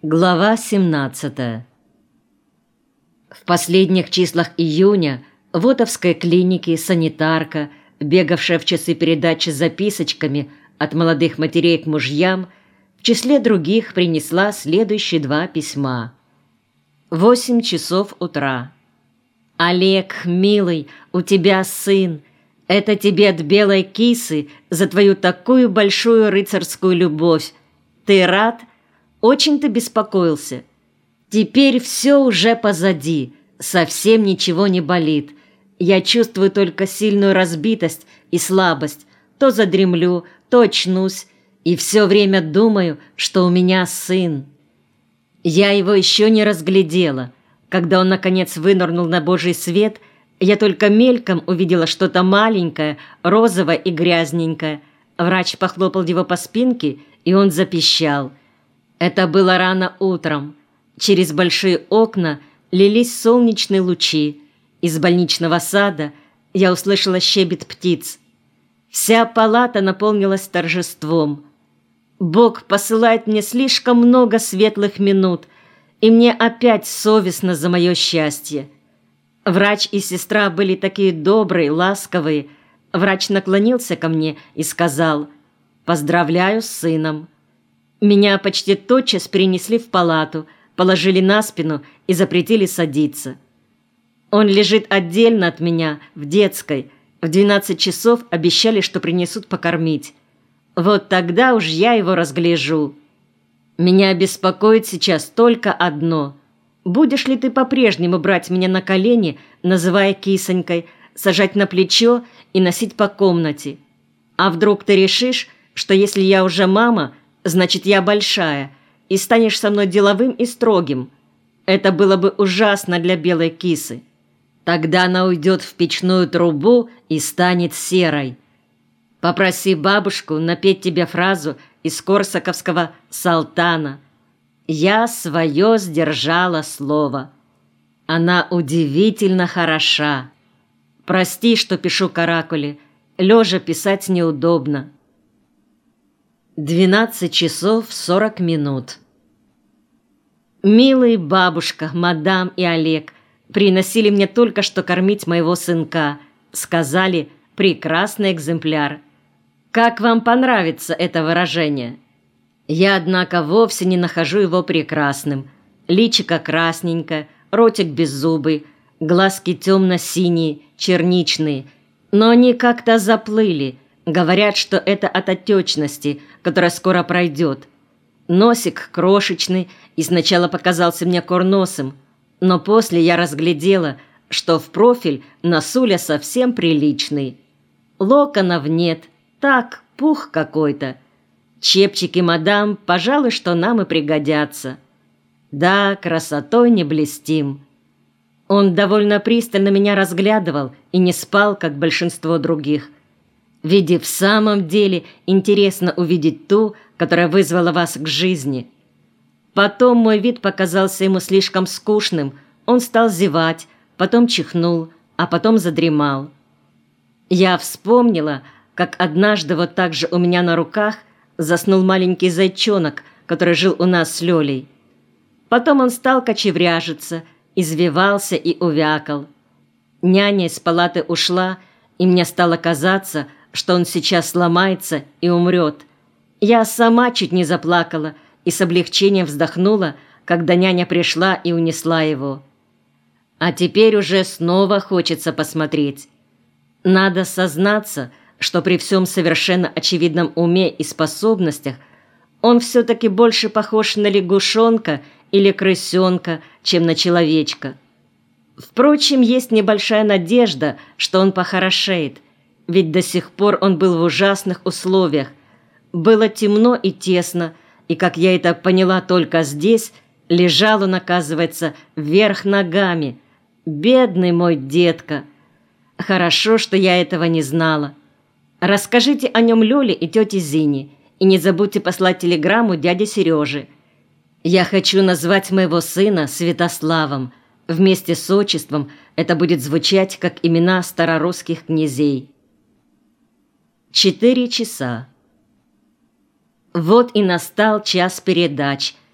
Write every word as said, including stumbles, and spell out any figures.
Глава семнадцатая. В последних числах июня в Отовской клинике санитарка, бегавшая в часы передачи с записочками от молодых матерей к мужьям, в числе других принесла следующие два письма. Восемь часов утра. «Олег, милый, у тебя сын. Это тебе от белой кисы за твою такую большую рыцарскую любовь. Ты рад? Очень ты беспокоился. Теперь все уже позади, совсем ничего не болит. Я чувствую только сильную разбитость и слабость. То задремлю, то очнусь, и все время думаю, что у меня сын. Я его еще не разглядела. Когда он, наконец, вынырнул на Божий свет, я только мельком увидела что-то маленькое, розовое и грязненькое. Врач похлопал его по спинке, и он запищал. Это было рано утром. Через большие окна лились солнечные лучи. Из больничного сада я услышала щебет птиц. Вся палата наполнилась торжеством. Бог посылает мне слишком много светлых минут, и мне опять совестно за мое счастье. Врач и сестра были такие добрые, ласковые. Врач наклонился ко мне и сказал: «Поздравляю с сыном». Меня почти тотчас перенесли в палату, положили на спину и запретили садиться. Он лежит отдельно от меня, в детской. В двенадцать часов обещали, что принесут покормить. Вот тогда уж я его разгляжу. Меня беспокоит сейчас только одно. Будешь ли ты по-прежнему брать меня на колени, называя кисонькой, сажать на плечо и носить по комнате? А вдруг ты решишь, что если я уже мама, значит, я большая, и станешь со мной деловым и строгим? Это было бы ужасно для белой кисы. Тогда она уйдет в печную трубу и станет серой. Попроси бабушку напеть тебе фразу из корсаковского «Салтана». «Я свое сдержала слово». Она удивительно хороша. Прости, что пишу каракули. Лежа писать неудобно. Двенадцать часов сорок минут. Милые бабушка, мадам и Олег приносили мне только что кормить моего сынка. Сказали: прекрасный экземпляр. Как вам понравится это выражение? Я, однако, вовсе не нахожу его прекрасным. Личико красненькое, ротик беззубый, глазки темно-синие, черничные. Но они как-то заплыли. Говорят, что это от отечности, которая скоро пройдет. Носик крошечный и сначала показался мне курносым, но после я разглядела, что в профиль носуля совсем приличный. Локонов нет, так, пух какой-то. Чепчики мадам, пожалуй, что нам и пригодятся. Да, красотой не блестим. Он довольно пристально меня разглядывал и не спал, как большинство других. Ведь и в самом деле интересно увидеть ту, которая вызвала вас к жизни. Потом мой вид показался ему слишком скучным. Он стал зевать, потом чихнул, а потом задремал. Я вспомнила, как однажды вот так же у меня на руках заснул маленький зайчонок, который жил у нас с Лёлей. Потом он стал кочевряжиться, извивался и увякал. Няня из палаты ушла, и мне стало казаться, что он сейчас сломается и умрет. Я сама чуть не заплакала и с облегчением вздохнула, когда няня пришла и унесла его. А теперь уже снова хочется посмотреть. Надо сознаться, что при всем совершенно очевидном уме и способностях он все-таки больше похож на лягушонка или крысенка, чем на человечка. Впрочем, есть небольшая надежда, что он похорошеет, ведь до сих пор он был в ужасных условиях. Было темно и тесно, и, как я это поняла только здесь, лежал он, оказывается, вверх ногами. Бедный мой детка! Хорошо, что я этого не знала. Расскажите о нем Лёле и тете Зине, и не забудьте послать телеграмму дяде Сереже. Я хочу назвать моего сына Святославом. Вместе с отчеством это будет звучать, как имена старорусских князей. Четыре часа. Вот и настал час передач,